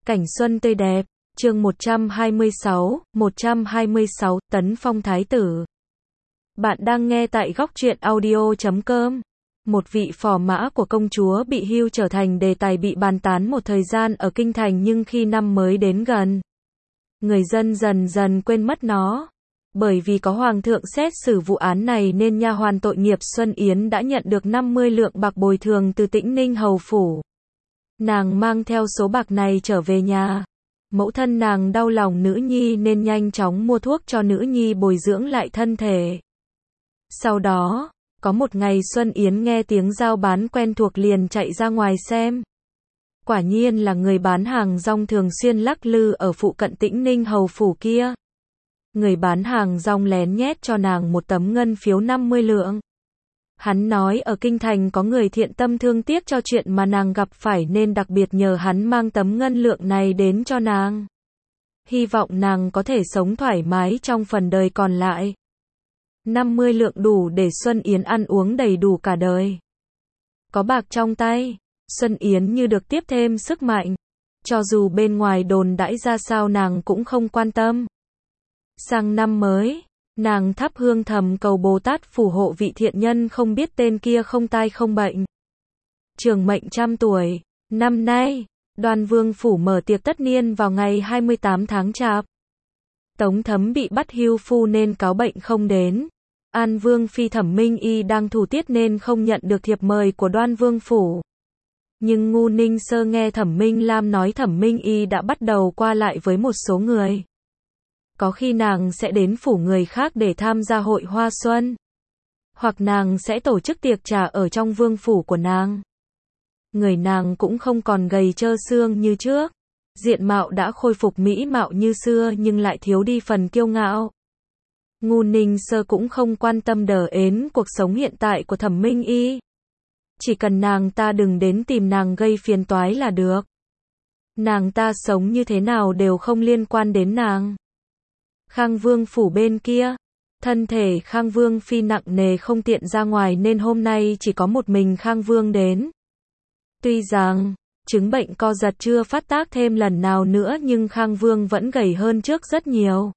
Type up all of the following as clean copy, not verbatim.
Cảnh xuân tươi đẹp, chương 126, Tấn Phong Thái tử. Bạn đang nghe tại góc truyện audio.com. Một vị phò mã của công chúa bị hưu trở thành đề tài bị bàn tán một thời gian ở kinh thành, nhưng khi năm mới đến gần, người dân dần dần quên mất nó. Bởi vì có hoàng thượng xét xử vụ án này nên nha hoàn tội nghiệp Xuân Yến đã nhận được 50 lượng bạc bồi thường từ Tĩnh Ninh hầu phủ. Nàng mang theo số bạc này trở về nhà. Mẫu thân nàng đau lòng nữ nhi nên nhanh chóng mua thuốc cho nữ nhi bồi dưỡng lại thân thể. Sau đó, có một ngày Xuân Yến nghe tiếng giao bán quen thuộc liền chạy ra ngoài xem. Quả nhiên là người bán hàng rong thường xuyên lắc lư ở phụ cận Tĩnh Ninh hầu phủ kia. Người bán hàng rong lén nhét cho nàng một tấm ngân phiếu 50 lượng. Hắn nói ở kinh thành có người thiện tâm thương tiếc cho chuyện mà nàng gặp phải nên đặc biệt nhờ hắn mang tấm ngân lượng này đến cho nàng. Hy vọng nàng có thể sống thoải mái trong phần đời còn lại. 50 lượng đủ để Xuân Yến ăn uống đầy đủ cả đời. Có bạc trong tay, Xuân Yến như được tiếp thêm sức mạnh. Cho dù bên ngoài đồn đãi ra sao nàng cũng không quan tâm. Sang năm mới, nàng thắp hương thầm cầu Bồ Tát phù hộ vị thiện nhân không biết tên kia không tai không bệnh. Trường mệnh trăm tuổi. Năm nay, Đoan Vương phủ mở tiệc tất niên vào ngày 28 tháng Chạp. Tống Thấm bị bắt hưu phu nên cáo bệnh không đến. An Vương phi Thẩm Minh Y đang thủ tiết nên không nhận được thiệp mời của Đoan Vương phủ. Nhưng Ngu Ninh Sơ nghe Thẩm Minh Lam nói Thẩm Minh Y đã bắt đầu qua lại với một số người. Có khi nàng sẽ đến phủ người khác để tham gia hội hoa xuân. Hoặc nàng sẽ tổ chức tiệc trà ở trong vương phủ của nàng. Người nàng cũng không còn gầy trơ xương như trước. Diện mạo đã khôi phục mỹ mạo như xưa nhưng lại thiếu đi phần kiêu ngạo. Ngu Ninh Sơ cũng không quan tâm đờ ến cuộc sống hiện tại của Thẩm Minh Y. Chỉ cần nàng ta đừng đến tìm nàng gây phiền toái là được. Nàng ta sống như thế nào đều không liên quan đến nàng. Khang Vương phủ bên kia, thân thể Khang Vương phi nặng nề không tiện ra ngoài nên hôm nay chỉ có một mình Khang Vương đến. Tuy rằng, chứng bệnh co giật chưa phát tác thêm lần nào nữa nhưng Khang Vương vẫn gầy hơn trước rất nhiều.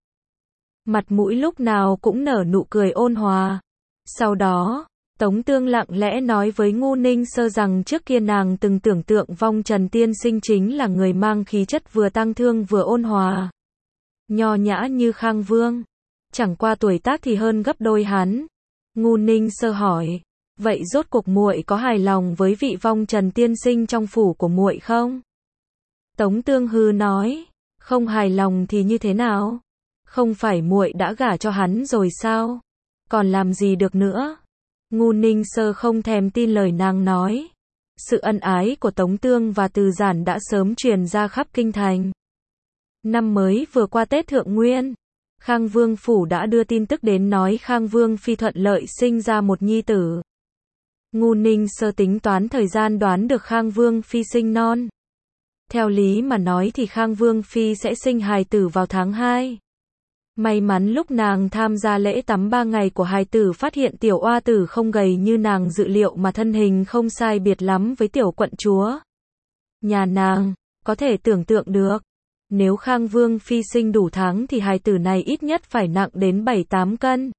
Mặt mũi lúc nào cũng nở nụ cười ôn hòa. Sau đó, Tống Tương lặng lẽ nói với Ngu Ninh Sơ rằng trước kia nàng từng tưởng tượng Vong Trần tiên sinh chính là người mang khí chất vừa tang thương vừa ôn hòa. Nho nhã như Khang Vương, chẳng qua tuổi tác thì hơn gấp đôi hắn. Ngu Ninh Sơ hỏi, vậy rốt cuộc muội có hài lòng với vị Vong Trần tiên sinh trong phủ của muội không? Tống Tương hừ nói, không hài lòng thì như thế nào? Không phải muội đã gả cho hắn rồi sao? Còn làm gì được nữa? Ngu Ninh Sơ không thèm tin lời nàng nói. Sự ân ái của Tống Tương và Từ Giản đã sớm truyền ra khắp kinh thành. Năm mới vừa qua Tết Thượng Nguyên, Khang Vương phủ đã đưa tin tức đến nói Khang Vương phi thuận lợi sinh ra một nhi tử. Ngu Ninh Sơ tính toán thời gian đoán được Khang Vương phi sinh non. Theo lý mà nói thì Khang Vương phi sẽ sinh hài tử vào tháng 2. May mắn lúc nàng tham gia lễ tắm 3 ngày của hài tử phát hiện tiểu oa tử không gầy như nàng dự liệu mà thân hình không sai biệt lắm với tiểu quận chúa. Nhà nàng, có thể tưởng tượng được. Nếu Khang Vương phi sinh đủ tháng thì hài tử này ít nhất phải nặng đến 7-8 cân.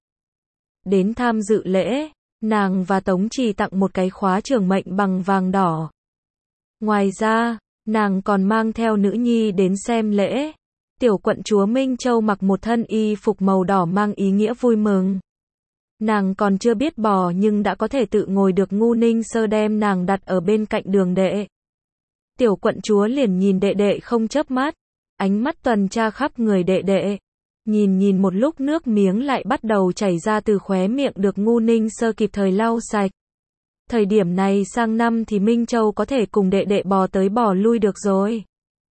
Đến tham dự lễ, nàng và Tống Trì tặng một cái khóa trường mệnh bằng vàng đỏ. Ngoài ra, nàng còn mang theo nữ nhi đến xem lễ. Tiểu quận chúa Minh Châu mặc một thân y phục màu đỏ mang ý nghĩa vui mừng. Nàng còn chưa biết bò nhưng đã có thể tự ngồi được. Ngu Ninh Sơ đem nàng đặt ở bên cạnh đường đệ. Tiểu quận chúa liền nhìn đệ đệ không chớp mắt. Ánh mắt tuần tra khắp người đệ đệ. Nhìn một lúc nước miếng lại bắt đầu chảy ra từ khóe miệng được Ngu Ninh Sơ kịp thời lau sạch. Thời điểm này sang năm thì Minh Châu có thể cùng đệ đệ bò tới bò lui được rồi.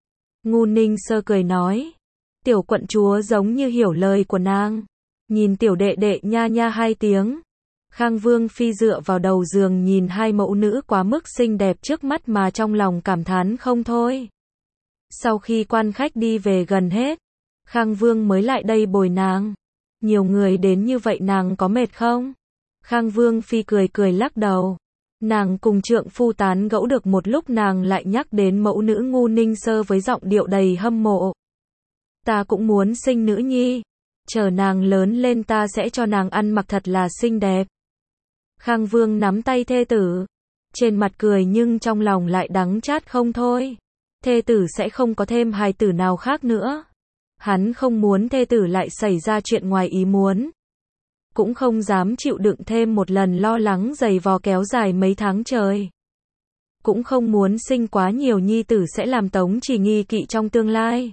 Ngu Ninh Sơ cười nói. Tiểu quận chúa giống như hiểu lời của nàng. Nhìn tiểu đệ đệ nha nha hai tiếng. Khang Vương phi dựa vào đầu giường nhìn hai mẫu nữ quá mức xinh đẹp trước mắt mà trong lòng cảm thán không thôi. Sau khi quan khách đi về gần hết, Khang Vương mới lại đây bồi nàng. Nhiều người đến như vậy nàng có mệt không? Khang Vương phi cười cười lắc đầu. Nàng cùng trượng phu tán gẫu được một lúc, nàng lại nhắc đến mẫu nữ Ngu Ninh Sơ với giọng điệu đầy hâm mộ. Ta cũng muốn sinh nữ nhi, chờ nàng lớn lên ta sẽ cho nàng ăn mặc thật là xinh đẹp. Khang Vương nắm tay thê tử, trên mặt cười nhưng trong lòng lại đắng chát không thôi. Thê tử sẽ không có thêm hài tử nào khác nữa. Hắn không muốn thê tử lại xảy ra chuyện ngoài ý muốn. Cũng không dám chịu đựng thêm một lần lo lắng dày vò kéo dài mấy tháng trời. Cũng không muốn sinh quá nhiều nhi tử sẽ làm Tống Chỉ nghi kỵ trong tương lai.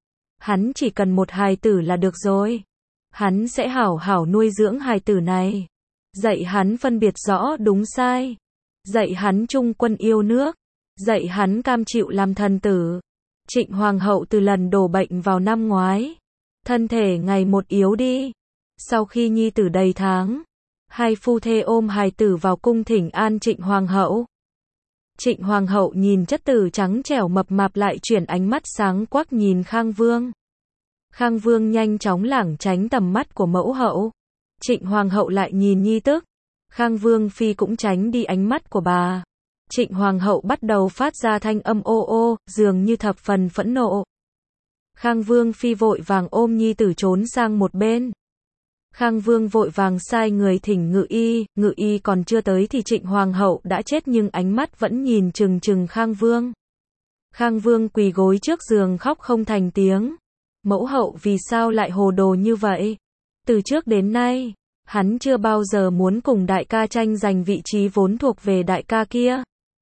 Hắn chỉ cần một hài tử là được rồi. Hắn sẽ hảo hảo nuôi dưỡng hài tử này. Dạy hắn phân biệt rõ đúng sai. Dạy hắn trung quân yêu nước. Dạy hắn cam chịu làm thần tử. Trịnh Hoàng hậu từ lần đổ bệnh vào năm ngoái, thân thể ngày một yếu đi. Sau khi nhi tử đầy tháng, hai phu thê ôm hài tử vào cung thỉnh an Trịnh Hoàng hậu. Trịnh Hoàng hậu nhìn chất tử trắng trẻo mập mạp lại chuyển ánh mắt sáng quắc nhìn Khang Vương. Khang Vương nhanh chóng lảng tránh tầm mắt của mẫu hậu. Trịnh Hoàng hậu lại nhìn nhi tức. Khang Vương phi cũng tránh đi ánh mắt của bà. Trịnh Hoàng hậu bắt đầu phát ra thanh âm ô ô, dường như thập phần phẫn nộ. Khang Vương phi vội vàng ôm nhi tử trốn sang một bên. Khang Vương vội vàng sai người thỉnh ngự y còn chưa tới thì Trịnh Hoàng hậu đã chết nhưng ánh mắt vẫn nhìn chừng chừng Khang Vương. Khang Vương quỳ gối trước giường khóc không thành tiếng. Mẫu hậu vì sao lại hồ đồ như vậy? Từ trước đến nay, hắn chưa bao giờ muốn cùng đại ca tranh giành vị trí vốn thuộc về đại ca kia.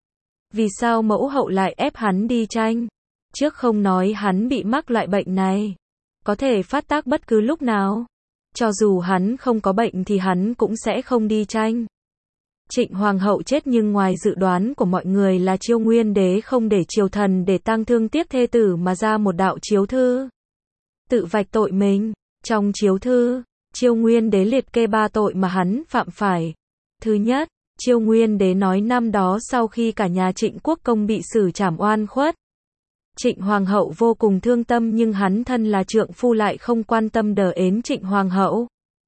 Vì sao mẫu hậu lại ép hắn đi tranh? Trước không nói hắn bị mắc loại bệnh này, có thể phát tác bất cứ lúc nào. Cho dù hắn không có bệnh thì hắn cũng sẽ không đi tranh. Trịnh Hoàng hậu chết nhưng ngoài dự đoán của mọi người là Chiêu Nguyên đế không để triều thần để tang thương tiếc thê tử mà ra một đạo chiếu thư. Tự vạch tội mình. Trong chiếu thư, Chiêu Nguyên đế liệt kê 3 tội mà hắn phạm phải. Thứ nhất, Chiêu Nguyên đế nói năm đó sau khi cả nhà Trịnh Quốc Công bị xử trảm oan khuất, Trịnh Hoàng hậu vô cùng thương tâm nhưng hắn thân là trượng phu lại không quan tâm đờ ến Trịnh Hoàng hậu.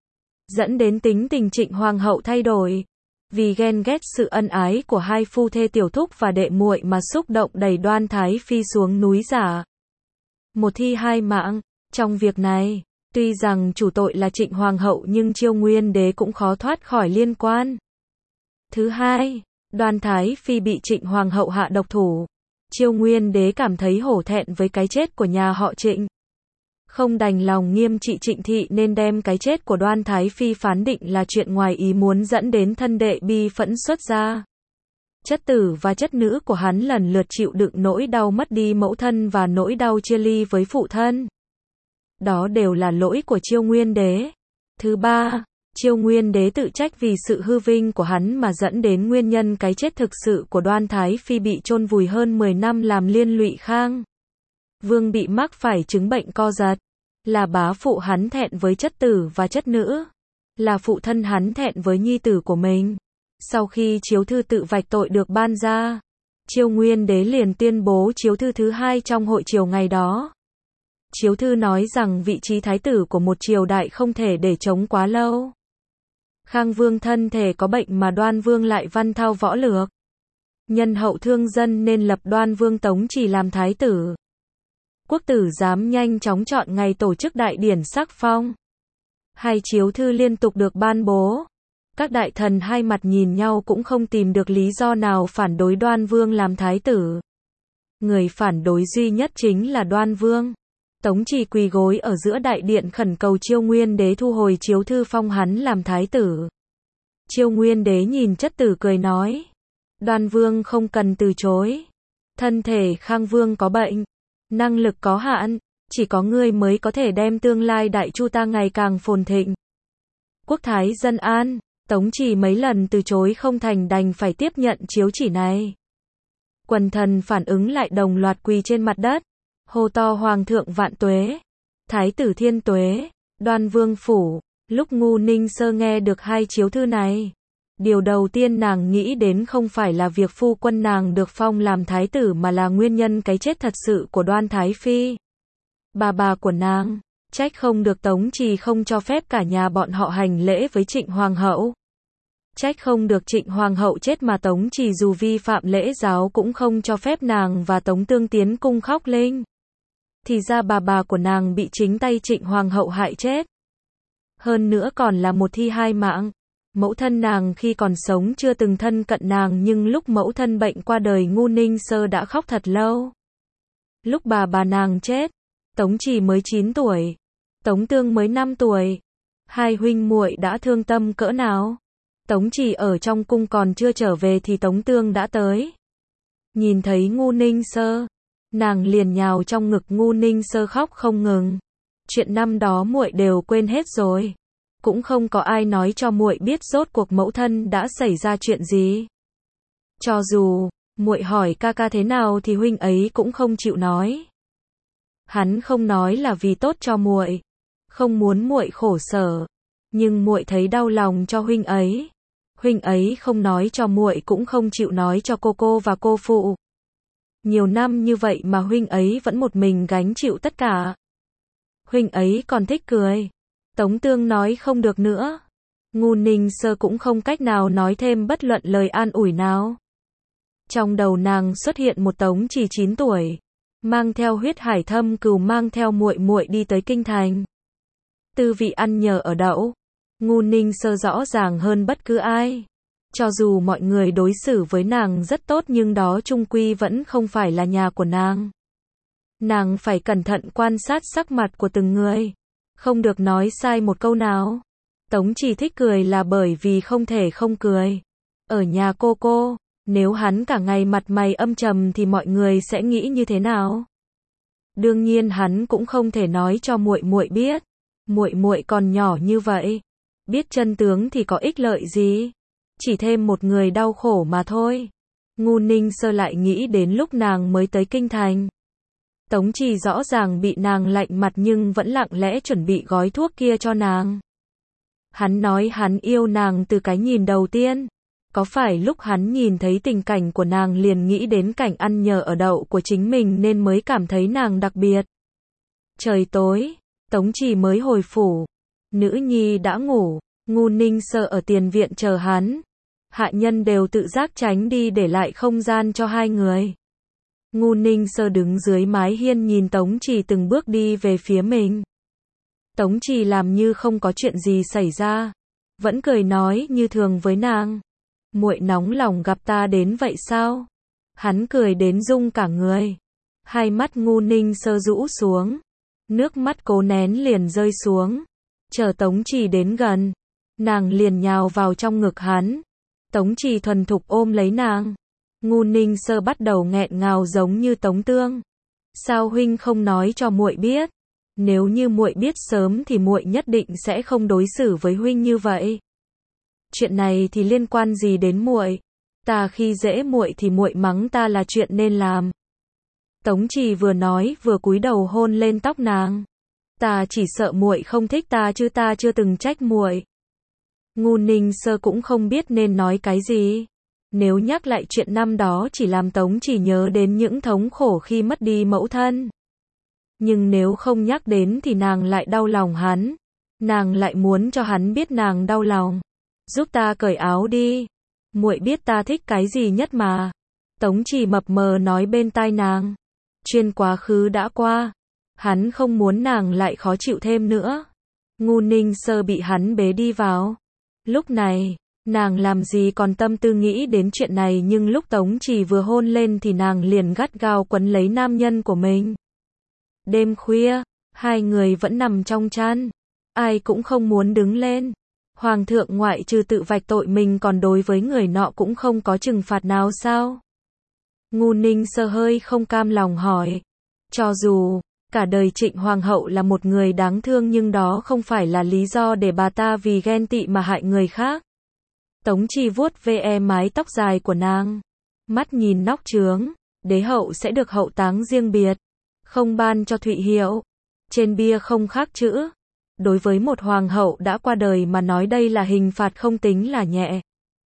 Dẫn đến tính tình Trịnh Hoàng hậu thay đổi. Vì ghen ghét sự ân ái của hai phu thê tiểu thúc và đệ muội mà xúc động đẩy Đoan Thái Phi xuống núi Giả. Một thi hai mạng. Trong việc này, tuy rằng chủ tội là Trịnh Hoàng hậu nhưng Chiêu Nguyên đế cũng khó thoát khỏi liên quan. Thứ hai, Đoan Thái Phi bị Trịnh Hoàng hậu hạ độc thủ. Chiêu Nguyên đế cảm thấy hổ thẹn với cái chết của nhà họ Trịnh. Không đành lòng nghiêm trị Trịnh thị nên đem cái chết của Đoan Thái Phi phán định là chuyện ngoài ý muốn dẫn đến thân đệ bi phẫn xuất gia. Chất tử và chất nữ của hắn lần lượt chịu đựng nỗi đau mất đi mẫu thân và nỗi đau chia ly với phụ thân. Đó đều là lỗi của Chiêu Nguyên đế. Thứ ba, Chiêu Nguyên đế tự trách vì sự hư vinh của hắn mà dẫn đến nguyên nhân cái chết thực sự của Đoan Thái Phi bị chôn vùi hơn 10 năm làm liên lụy Khang Vương bị mắc phải chứng bệnh co giật. Là bá phụ hắn thẹn với chất tử và chất nữ. Là phụ thân hắn thẹn với nhi tử của mình. Sau khi chiếu thư tự vạch tội được ban ra, Chiêu Nguyên đế liền tuyên bố chiếu thư thứ hai trong hội triều ngày đó. Chiếu thư nói rằng vị trí thái tử của một triều đại không thể để trống quá lâu. Khang Vương thân thể có bệnh mà Đoan Vương lại văn thao võ lược. Nhân hậu thương dân nên lập Đoan Vương Tống Chỉ làm thái tử. Quốc tử giám nhanh chóng chọn ngày tổ chức đại điển sắc phong. Hai chiếu thư liên tục được ban bố. Các đại thần hai mặt nhìn nhau cũng không tìm được lý do nào phản đối Đoan Vương làm thái tử. Người phản đối duy nhất chính là Đoan Vương. Tống Chỉ quỳ gối ở giữa đại điện khẩn cầu Chiêu Nguyên đế thu hồi chiếu thư phong hắn làm thái tử. Chiêu Nguyên đế nhìn chất tử cười nói. Đoan Vương không cần từ chối. Thân thể Khang Vương có bệnh. Năng lực có hạn. Chỉ có ngươi mới có thể đem tương lai Đại Chu ta ngày càng phồn thịnh. Quốc thái dân an. Tống Chỉ mấy lần từ chối không thành đành phải tiếp nhận chiếu chỉ này. Quần thần phản ứng lại đồng loạt quỳ trên mặt đất. Hô to Hoàng thượng vạn tuế. Thái tử thiên tuế. Đoan Vương phủ. Lúc Ngu Ninh Sơ nghe được hai chiếu thư này, điều đầu tiên nàng nghĩ đến không phải là việc phu quân nàng được phong làm thái tử mà là nguyên nhân cái chết thật sự của Đoan Thái Phi. Bà của nàng, trách không được Tống Chỉ không cho phép cả nhà bọn họ hành lễ với Trịnh Hoàng hậu. Trách không được Trịnh Hoàng hậu chết mà Tống Chỉ dù vi phạm lễ giáo cũng không cho phép nàng và Tống Tương tiến cung khóc linh. Thì ra bà của nàng bị chính tay Trịnh Hoàng hậu hại chết. Hơn nữa còn là một thi hai mạng. Mẫu thân nàng khi còn sống chưa từng thân cận nàng nhưng lúc mẫu thân bệnh qua đời Ngu Ninh Sơ đã khóc thật lâu. Lúc bà nàng chết, Tống Chỉ mới 9 tuổi, Tống Tương mới 5 tuổi. Hai huynh muội đã thương tâm cỡ nào. Tống Chỉ ở trong cung còn chưa trở về thì Tống Tương đã tới. Nhìn thấy Ngu Ninh Sơ, nàng liền nhào trong ngực Ngu Ninh Sơ khóc không ngừng. Chuyện năm đó muội đều quên hết rồi. Cũng không có ai nói cho muội biết rốt cuộc mẫu thân đã xảy ra chuyện gì. Cho dù muội hỏi ca thế nào thì huynh ấy cũng không chịu nói. Hắn không nói là vì tốt cho muội, không muốn muội khổ sở, nhưng muội thấy đau lòng cho huynh ấy. Huynh ấy không nói cho muội cũng không chịu nói cho cô và cô phụ. Nhiều năm như vậy mà huynh ấy vẫn một mình gánh chịu tất cả. Huynh ấy còn thích cười. Tống Tương nói không được nữa. Ngu Ninh Sơ cũng không cách nào nói thêm bất luận lời an ủi nào. Trong đầu nàng xuất hiện một Tống Chỉ 9 tuổi, mang theo huyết hải thâm cừu mang theo muội muội đi tới kinh thành. Tư vị ăn nhờ ở đậu, Ngu Ninh Sơ rõ ràng hơn bất cứ ai. Cho dù mọi người đối xử với nàng rất tốt nhưng đó chung quy vẫn không phải là nhà của nàng. Nàng phải cẩn thận quan sát sắc mặt của từng người, không được nói sai một câu nào. Tống Chỉ thích cười là bởi vì không thể không cười. Ở nhà cô, nếu hắn cả ngày mặt mày âm trầm thì mọi người sẽ nghĩ như thế nào? Đương nhiên hắn cũng không thể nói cho muội muội biết. Muội muội còn nhỏ như vậy, biết chân tướng thì có ích lợi gì? Chỉ thêm một người đau khổ mà thôi. Ngu Ninh Sơ lại nghĩ đến lúc nàng mới tới kinh thành. Tống Chỉ rõ ràng bị nàng lạnh mặt nhưng vẫn lặng lẽ chuẩn bị gói thuốc kia cho nàng. Hắn nói hắn yêu nàng từ cái nhìn đầu tiên. Có phải lúc hắn nhìn thấy tình cảnh của nàng liền nghĩ đến cảnh ăn nhờ ở đậu của chính mình nên mới cảm thấy nàng đặc biệt? Trời tối, Tống Chỉ mới hồi phủ. Nữ nhi đã ngủ, Ngu Ninh Sơ ở tiền viện chờ hắn. Hạ nhân đều tự giác tránh đi để lại không gian cho hai người. Ngu Ninh Sơ đứng dưới mái hiên nhìn Tống Chỉ từng bước đi về phía mình. Tống Chỉ làm như không có chuyện gì xảy ra, vẫn cười nói như thường với nàng. Muội nóng lòng gặp ta đến vậy sao? Hắn cười đến rung cả người. Hai mắt Ngu Ninh Sơ rũ xuống, nước mắt cố nén liền rơi xuống. Chờ Tống Chỉ đến gần, nàng liền nhào vào trong ngực hắn. Tống Chỉ thuần thục ôm lấy nàng. Ngu Ninh Sơ bắt đầu nghẹn ngào giống như Tống Tương. Sao huynh không nói cho muội biết? Nếu như muội biết sớm thì muội nhất định sẽ không đối xử với huynh như vậy. Chuyện này thì liên quan gì đến muội? Ta khi dễ muội thì muội mắng ta là chuyện nên làm. Tống Chỉ vừa nói vừa cúi đầu hôn lên tóc nàng. Ta chỉ sợ muội không thích ta chứ ta chưa từng trách muội. Ngu Ninh Sơ cũng không biết nên nói cái gì. Nếu nhắc lại chuyện năm đó chỉ làm Tống Chỉ nhớ đến những thống khổ khi mất đi mẫu thân. Nhưng nếu không nhắc đến thì nàng lại đau lòng hắn. Nàng lại muốn cho hắn biết nàng đau lòng. Giúp ta cởi áo đi. Muội biết ta thích cái gì nhất mà. Tống Chỉ mập mờ nói bên tai nàng. Chuyện quá khứ đã qua. Hắn không muốn nàng lại khó chịu thêm nữa. Ngu Ninh Sơ bị hắn bế đi vào. Lúc này, nàng làm gì còn tâm tư nghĩ đến chuyện này nhưng lúc Tống Chỉ vừa hôn lên thì nàng liền gắt gao quấn lấy nam nhân của mình. Đêm khuya, hai người vẫn nằm trong chăn. Ai cũng không muốn đứng lên. Hoàng thượng ngoại trừ tự vạch tội mình còn đối với người nọ cũng không có trừng phạt nào sao? Ngu Ninh Sơ hơi không cam lòng hỏi. Cho dù cả đời Trịnh Hoàng hậu là một người đáng thương nhưng đó không phải là lý do để bà ta vì ghen tị mà hại người khác. Tống Chỉ vuốt ve mái tóc dài của nàng. Mắt nhìn nóc trướng. Đế hậu sẽ được hậu táng riêng biệt. Không ban cho Thụy Hiệu. Trên bia không khắc chữ. Đối với một hoàng hậu đã qua đời mà nói đây là hình phạt không tính là nhẹ.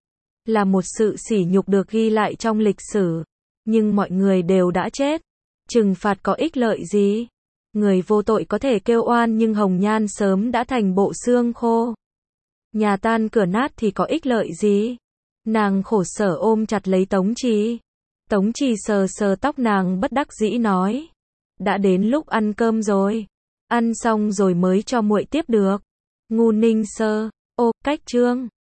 Là một sự sỉ nhục được ghi lại trong lịch sử. Nhưng mọi người đều đã chết. Trừng phạt có ích lợi gì? Người vô tội có thể kêu oan nhưng hồng nhan sớm đã thành bộ xương khô. Nhà tan cửa nát thì có ích lợi gì? Nàng khổ sở ôm chặt lấy Tống Trì. Tống Trì sờ sờ tóc nàng bất đắc dĩ nói. Đã đến lúc ăn cơm rồi. Ăn xong rồi mới cho muội tiếp được. Ngu Ninh Sơ. Ô, cách chương.